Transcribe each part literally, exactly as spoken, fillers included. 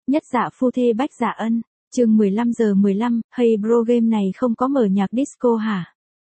Nhất dạ phu thê Bách Dạ Ân, chương mười lăm giờ mười lăm, hey bro game này không có mở nhạc disco hả?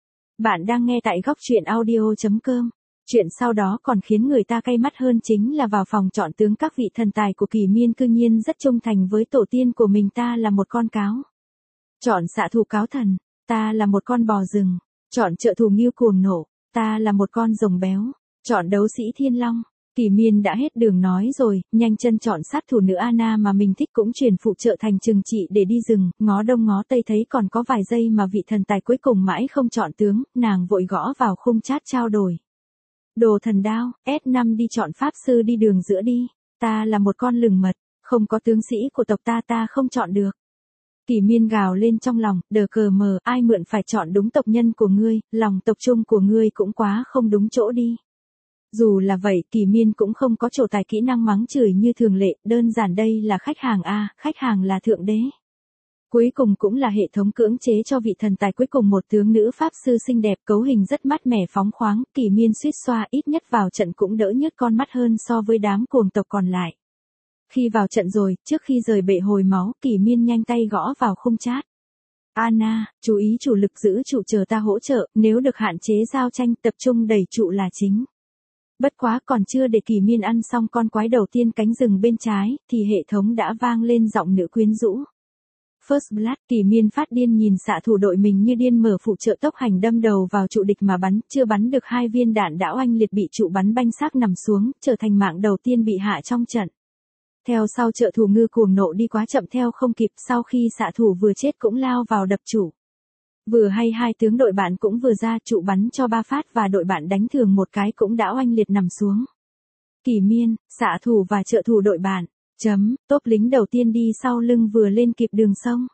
Bạn đang nghe tại góc truyện audio chấm com. Chuyện sau đó còn khiến người ta cay mắt hơn chính là vào phòng chọn tướng các vị thần tài của Kỳ Miên cư nhiên rất trung thành với tổ tiên của mình. Ta là một con cáo. Chọn xạ thủ cáo thần. Ta là một con bò rừng. Chọn trợ thủ Ngưu cuồng nộ. Ta là một con rồng béo. Chọn đấu sĩ Thiên Long. Kỳ Miên đã hết đường nói rồi, nhanh chân chọn sát thủ nữ Anna mà mình thích cũng chuyển phụ trợ thành trừng trị để đi rừng, ngó đông ngó tây thấy còn có vài giây mà vị thần tài cuối cùng mãi không chọn tướng, nàng vội gõ vào khung chat trao đổi. Đồ thần đao, S năm đi chọn pháp sư đi đường giữa đi, ta là một con lừng mật, không có tướng sĩ của tộc ta ta không chọn được. Kỳ Miên gào lên trong lòng, đờ cờ mờ, ai mượn phải chọn đúng tộc nhân của ngươi, lòng tộc trung của ngươi cũng quá không đúng chỗ đi. Dù là vậy, Kỳ Miên cũng không có trổ tài kỹ năng mắng chửi như thường lệ, đơn giản đây là khách hàng A, khách hàng là thượng đế. Cuối cùng cũng là hệ thống cưỡng chế cho vị thần tài cuối cùng một tướng nữ pháp sư xinh đẹp, cấu hình rất mát mẻ phóng khoáng, Kỳ Miên suýt xoa ít nhất vào trận cũng đỡ nhức con mắt hơn so với đám cuồng tộc còn lại. Khi vào trận rồi, trước khi rời bệ hồi máu, Kỳ Miên nhanh tay gõ vào khung chat. Anna, chú ý chủ lực giữ trụ chờ ta hỗ trợ, nếu được hạn chế giao tranh tập trung đẩy trụ là chính. Bất quá còn chưa để Kỳ Miên ăn xong con quái đầu tiên cánh rừng bên trái, thì hệ thống đã vang lên giọng nữ quyến rũ. First Blood, Kỳ Miên phát điên nhìn xạ thủ đội mình như điên mở phụ trợ tốc hành đâm đầu vào trụ địch mà bắn, chưa bắn được hai viên đạn đã oanh liệt bị trụ bắn banh xác nằm xuống, trở thành mạng đầu tiên bị hạ trong trận. Theo sau trợ thủ Ngưu cuồng nộ đi quá chậm theo không kịp, sau khi xạ thủ vừa chết cũng lao vào đập trụ. Vừa hay hai tướng đội bạn cũng vừa ra trụ bắn cho ba phát và đội bạn đánh thường một cái cũng đã oanh liệt nằm xuống. Kỳ Miên, xạ thủ và trợ thủ đội bạn. Chấm, top lính đầu tiên đi sau lưng vừa lên kịp đường sông.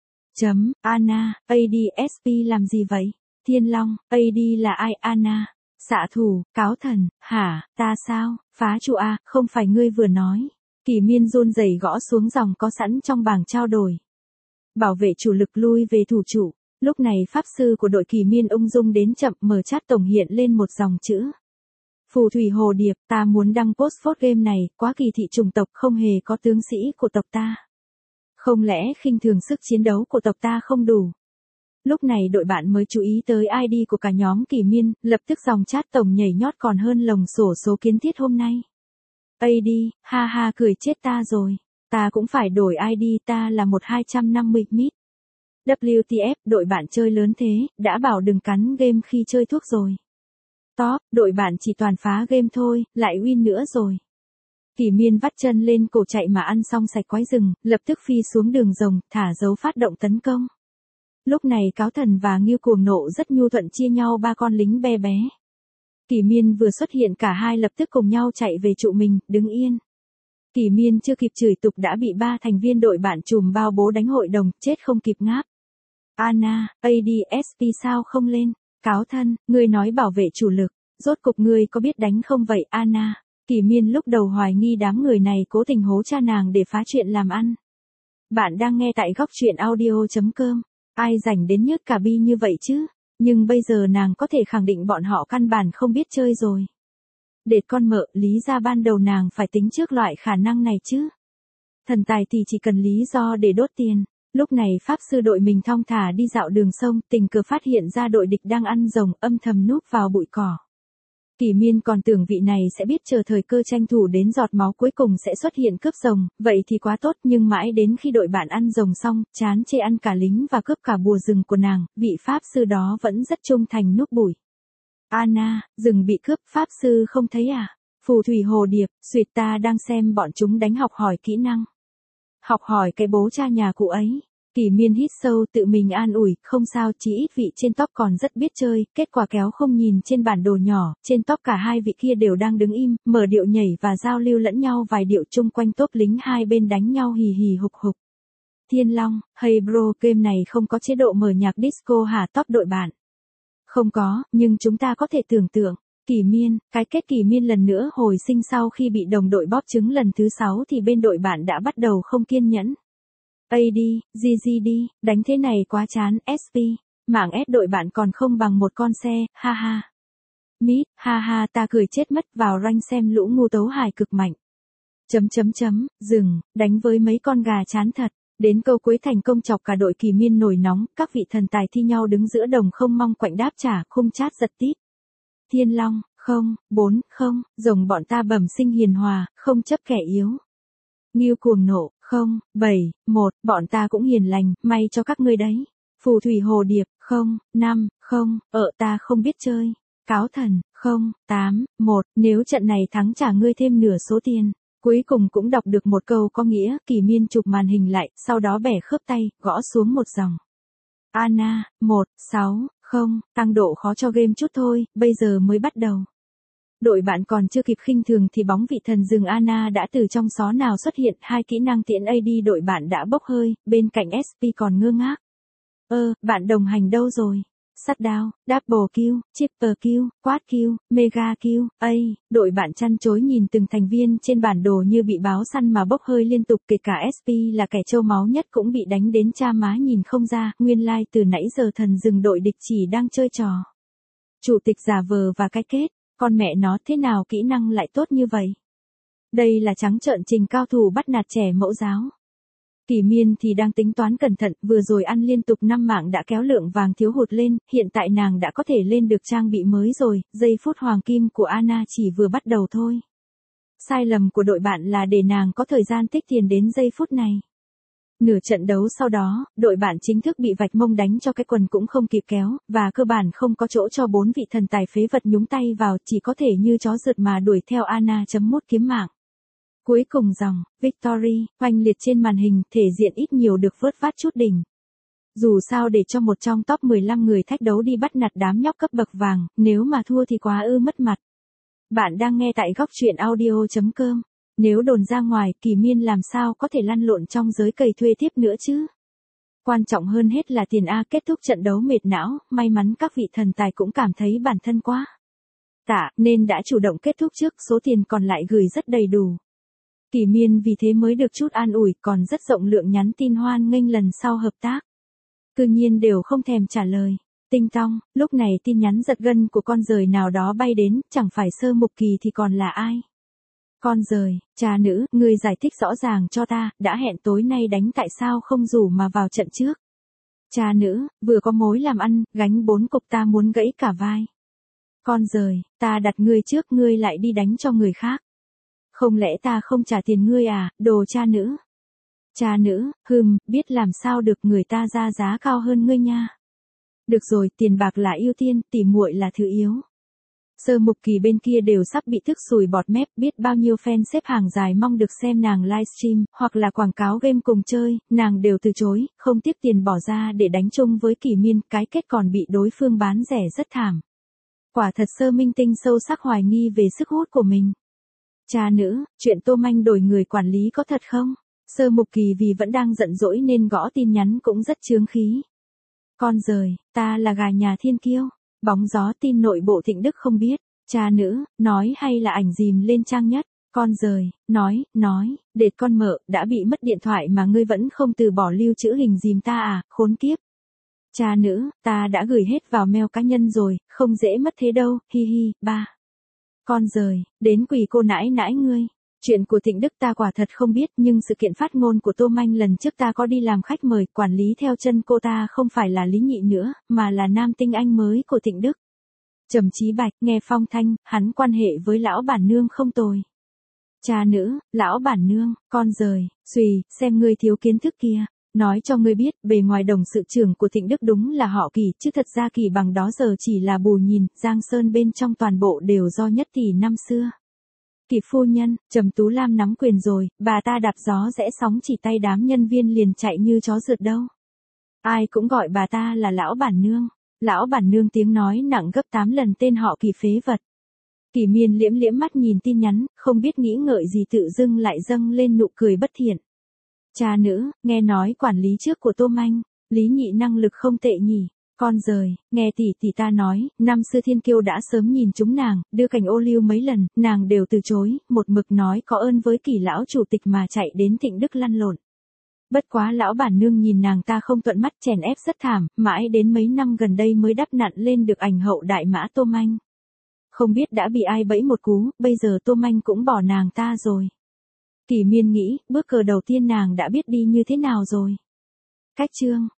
Chấm, Anna, a đê ét pê làm gì vậy? Thiên Long, a đê là ai? Anna, xạ thủ, cáo thần, hả, ta sao? Phá trụ A, không phải ngươi vừa nói. Kỳ Miên run rẩy gõ xuống dòng có sẵn trong bảng trao đổi. Bảo vệ chủ lực lui về thủ trụ. Lúc này pháp sư của đội Kỳ Miên ung dung đến chậm, mở chat tổng hiện lên một dòng chữ. Phù thủy hồ điệp, ta muốn đăng post phốt game này, quá kỳ thị chủng tộc, không hề có tướng sĩ của tộc ta. Không lẽ khinh thường sức chiến đấu của tộc ta không đủ? Lúc này đội bạn mới chú ý tới i đê của cả nhóm Kỳ Miên, lập tức dòng chat tổng nhảy nhót còn hơn lồng sổ số kiến thiết hôm nay. a đê, ha ha cười chết ta rồi, ta cũng phải đổi i đê, ta là một hai trăm năm mươi mít. vê kép tê ép, đội bạn chơi lớn thế, đã bảo đừng cắn game khi chơi thuốc rồi. Top, đội bạn chỉ toàn phá game thôi, lại win nữa rồi. Kỳ Miên vắt chân lên cổ chạy mà ăn xong sạch quái rừng, lập tức phi xuống đường rồng, thả dấu phát động tấn công. Lúc này cáo thần và Ngưu cuồng nộ rất nhu thuận chia nhau ba con lính be bé. Kỳ Miên vừa xuất hiện cả hai lập tức cùng nhau chạy về trụ mình, đứng yên. Kỳ Miên chưa kịp chửi tục đã bị ba thành viên đội bạn trùm bao bố đánh hội đồng, chết không kịp ngáp. Anna, a đê ét pê sao không lên? Cáo thân, ngươi nói bảo vệ chủ lực, rốt cục ngươi có biết đánh không vậy Anna? Kỳ Miên lúc đầu hoài nghi đám người này cố tình hố cha nàng để phá chuyện làm ăn. Bạn đang nghe tại góc truyện audio chấm com. Ai rảnh đến nhức cả bi như vậy chứ? Nhưng bây giờ nàng có thể khẳng định bọn họ căn bản không biết chơi rồi. Đệt con mợ, lý ra ban đầu nàng phải tính trước loại khả năng này chứ. Thần tài thì chỉ cần lý do để đốt tiền. Lúc này pháp sư đội mình thong thả đi dạo đường sông, tình cờ phát hiện ra đội địch đang ăn rồng, âm thầm núp vào bụi cỏ. Kỳ Miên còn tưởng vị này sẽ biết chờ thời cơ tranh thủ đến giọt máu cuối cùng sẽ xuất hiện cướp rồng, vậy thì quá tốt, nhưng mãi đến khi đội bạn ăn rồng xong, chán chê ăn cả lính và cướp cả bùa rừng của nàng, vị pháp sư đó vẫn rất trung thành núp bụi. Anna, rừng bị cướp, pháp sư không thấy à? Phù thủy hồ điệp, suyệt ta đang xem bọn chúng đánh học hỏi kỹ năng. Học hỏi cái bố cha nhà cụ ấy. Kỳ Miên hít sâu tự mình an ủi, không sao, chí ít vị trên top còn rất biết chơi, kết quả kéo không nhìn trên bản đồ nhỏ, trên top cả hai vị kia đều đang đứng im, mở điệu nhảy và giao lưu lẫn nhau vài điệu chung quanh top lính hai bên đánh nhau hì hì hục hục. Thiên Long, hey bro, game này không có chế độ mở nhạc disco hả? Top đội bạn. Không có, nhưng chúng ta có thể tưởng tượng. Kỳ Miên, cái kết Kỳ Miên lần nữa hồi sinh sau khi bị đồng đội bóp trứng lần thứ sáu thì bên đội bạn đã bắt đầu không kiên nhẫn. a đê, giê giê đê, đánh thế này quá chán, ét pê, mạng S đội bạn còn không bằng một con xe, ha ha. Mít, ha ha ta cười chết mất vào rank xem lũ ngu tấu hài cực mạnh. Chấm chấm chấm, dừng, đánh với mấy con gà chán thật. Đến câu cuối thành công chọc cả đội Kỳ Miên nổi nóng, các vị thần tài thi nhau đứng giữa đồng không mong quạnh đáp trả, khung chat giật tít. Thiên Long, không, bốn, không, rồng bọn ta bẩm sinh hiền hòa, không chấp kẻ yếu. Ngưu cuồng nộ, không, bảy, một, bọn ta cũng hiền lành, may cho các ngươi đấy. Phù thủy hồ điệp, không, năm, không, ợ ta không biết chơi. Cáo thần, không, tám, một, nếu trận này thắng trả ngươi thêm nửa số tiền. Cuối cùng cũng đọc được một câu có nghĩa, Kỳ Miên chụp màn hình lại, sau đó bẻ khớp tay, gõ xuống một dòng. Anna, một, sáu, không, tăng độ khó cho game chút thôi, bây giờ mới bắt đầu. Đội bạn còn chưa kịp khinh thường thì bóng vị thần rừng Anna đã từ trong xó nào xuất hiện, hai kỹ năng tiễn a đê đội bạn đã bốc hơi, bên cạnh ét pê còn ngơ ngác. Ơ, bạn đồng hành đâu rồi? Shutdown, Double Kill, Triple Kill, Quad Kill, Mega Kill, A, đội bạn chăn chối nhìn từng thành viên trên bản đồ như bị báo săn mà bốc hơi liên tục, kể cả ét pê là kẻ trâu máu nhất cũng bị đánh đến cha má nhìn không ra, nguyên lai like từ nãy giờ thần rừng đội địch chỉ đang chơi trò. Chủ tịch giả vờ và cái kết, con mẹ nó thế nào kỹ năng lại tốt như vậy? Đây là trắng trợn trình cao thủ bắt nạt trẻ mẫu giáo. Kỳ Miên thì đang tính toán cẩn thận, vừa rồi ăn liên tục năm mạng đã kéo lượng vàng thiếu hụt lên, hiện tại nàng đã có thể lên được trang bị mới rồi, giây phút hoàng kim của Anna chỉ vừa bắt đầu thôi. Sai lầm của đội bạn là để nàng có thời gian tích tiền đến giây phút này. Nửa trận đấu sau đó, đội bạn chính thức bị vạch mông đánh cho cái quần cũng không kịp kéo, và cơ bản không có chỗ cho bốn vị thần tài phế vật nhúng tay vào, chỉ có thể như chó rượt mà đuổi theo Anna chấm mút kiếm mạng. Cuối cùng dòng, Victory, oanh liệt trên màn hình, thể diện ít nhiều được vớt vát chút đỉnh. Dù sao để cho một trong top mười lăm người thách đấu đi bắt nạt đám nhóc cấp bậc vàng, nếu mà thua thì quá ư mất mặt. Bạn đang nghe tại góc truyện audio chấm com. Nếu đồn ra ngoài, Kỳ Miên làm sao có thể lăn lộn trong giới cày thuê tiếp nữa chứ? Quan trọng hơn hết là tiền A. Kết thúc trận đấu mệt não, may mắn các vị thần tài cũng cảm thấy bản thân quá tạ, nên đã chủ động kết thúc trước, số tiền còn lại gửi rất đầy đủ. Kỳ Miên vì thế mới được chút an ủi, còn rất rộng lượng nhắn tin hoan nghênh lần sau hợp tác. Cứ nhiên đều không thèm trả lời. Tinh tong, lúc này tin nhắn giật gân của con dời nào đó bay đến, chẳng phải Sơ Mục Kỳ thì còn là ai? Con dời, cha nữ, ngươi giải thích rõ ràng cho ta, đã hẹn tối nay đánh tại sao không rủ mà vào trận trước? Cha nữ, vừa có mối làm ăn, gánh bốn cục ta muốn gãy cả vai. Con dời, ta đặt ngươi trước ngươi lại đi đánh cho người khác. Không lẽ ta không trả tiền ngươi à, đồ cha nữ? Cha nữ, hừm, biết làm sao được, người ta ra giá cao hơn ngươi nha. Được rồi, tiền bạc là ưu tiên, tỉ muội là thứ yếu. Sơ Mục Kỳ bên kia đều sắp bị tức sùi bọt mép, biết bao nhiêu fan xếp hàng dài mong được xem nàng livestream, hoặc là quảng cáo game cùng chơi, nàng đều từ chối, không tiếp tiền bỏ ra để đánh chung với Kỳ Miên, cái kết còn bị đối phương bán rẻ rất thảm. Quả thật Sơ Minh Tinh sâu sắc hoài nghi về sức hút của mình. Cha nữ, chuyện Tô Manh đổi người quản lý có thật không? Sơ Mục Kỳ vì vẫn đang giận dỗi nên gõ tin nhắn cũng rất chướng khí. Con dời, ta là gà nhà thiên kiêu. Bóng gió tin nội bộ Thịnh Đức không biết. Cha nữ, nói hay là ảnh dìm lên trang nhất. Con dời, nói, nói, đệt con mợ, đã bị mất điện thoại mà ngươi vẫn không từ bỏ lưu trữ hình dìm ta à, khốn kiếp. Cha nữ, ta đã gửi hết vào mail cá nhân rồi, không dễ mất thế đâu, hi hi, ba. Con dời, đến quỷ cô nãi nãi ngươi. Chuyện của Thịnh Đức ta quả thật không biết, nhưng sự kiện phát ngôn của Tô Manh lần trước ta có đi làm khách mời, quản lý theo chân cô ta không phải là Lý Nhị nữa, mà là nam tinh anh mới của Thịnh Đức. Trầm Chí Bạch, nghe phong thanh, hắn quan hệ với lão bản nương không tồi. Cha nữ, lão bản nương, con dời, xùy, xem ngươi thiếu kiến thức kia. Nói cho ngươi biết, bề ngoài đồng sự trưởng của Thịnh Đức đúng là họ Kỳ, chứ thật ra Kỳ bằng đó giờ chỉ là bù nhìn, Giang Sơn bên trong toàn bộ đều do Nhất Tỷ năm xưa. Kỳ phu nhân, Trầm Tú Lam nắm quyền rồi, bà ta đạp gió rẽ sóng chỉ tay đám nhân viên liền chạy như chó rượt đâu. Ai cũng gọi bà ta là lão bản nương. Lão bản nương tiếng nói nặng gấp tám lần tên họ Kỳ phế vật. Kỳ Miên liễm liễm mắt nhìn tin nhắn, không biết nghĩ ngợi gì tự dưng lại dâng lên nụ cười bất thiện. Cha nữ, nghe nói quản lý trước của Tô Manh, Lý Nhị năng lực không tệ nhỉ. Con dời, nghe tỷ tỷ ta nói, năm xưa Thiên Kiêu đã sớm nhìn chúng nàng, đưa cành ô liu mấy lần, nàng đều từ chối, một mực nói có ơn với Kỳ lão chủ tịch mà chạy đến Thịnh Đức lăn lộn. Bất quá lão bản nương nhìn nàng ta không thuận mắt, chèn ép rất thảm, mãi đến mấy năm gần đây mới đắp nặn lên được ảnh hậu đại mã Tô Manh. Không biết đã bị ai bẫy một cú, bây giờ Tô Manh cũng bỏ nàng ta rồi. Thì Miên nghĩ, bước cờ đầu tiên nàng đã biết đi như thế nào rồi. Cách chương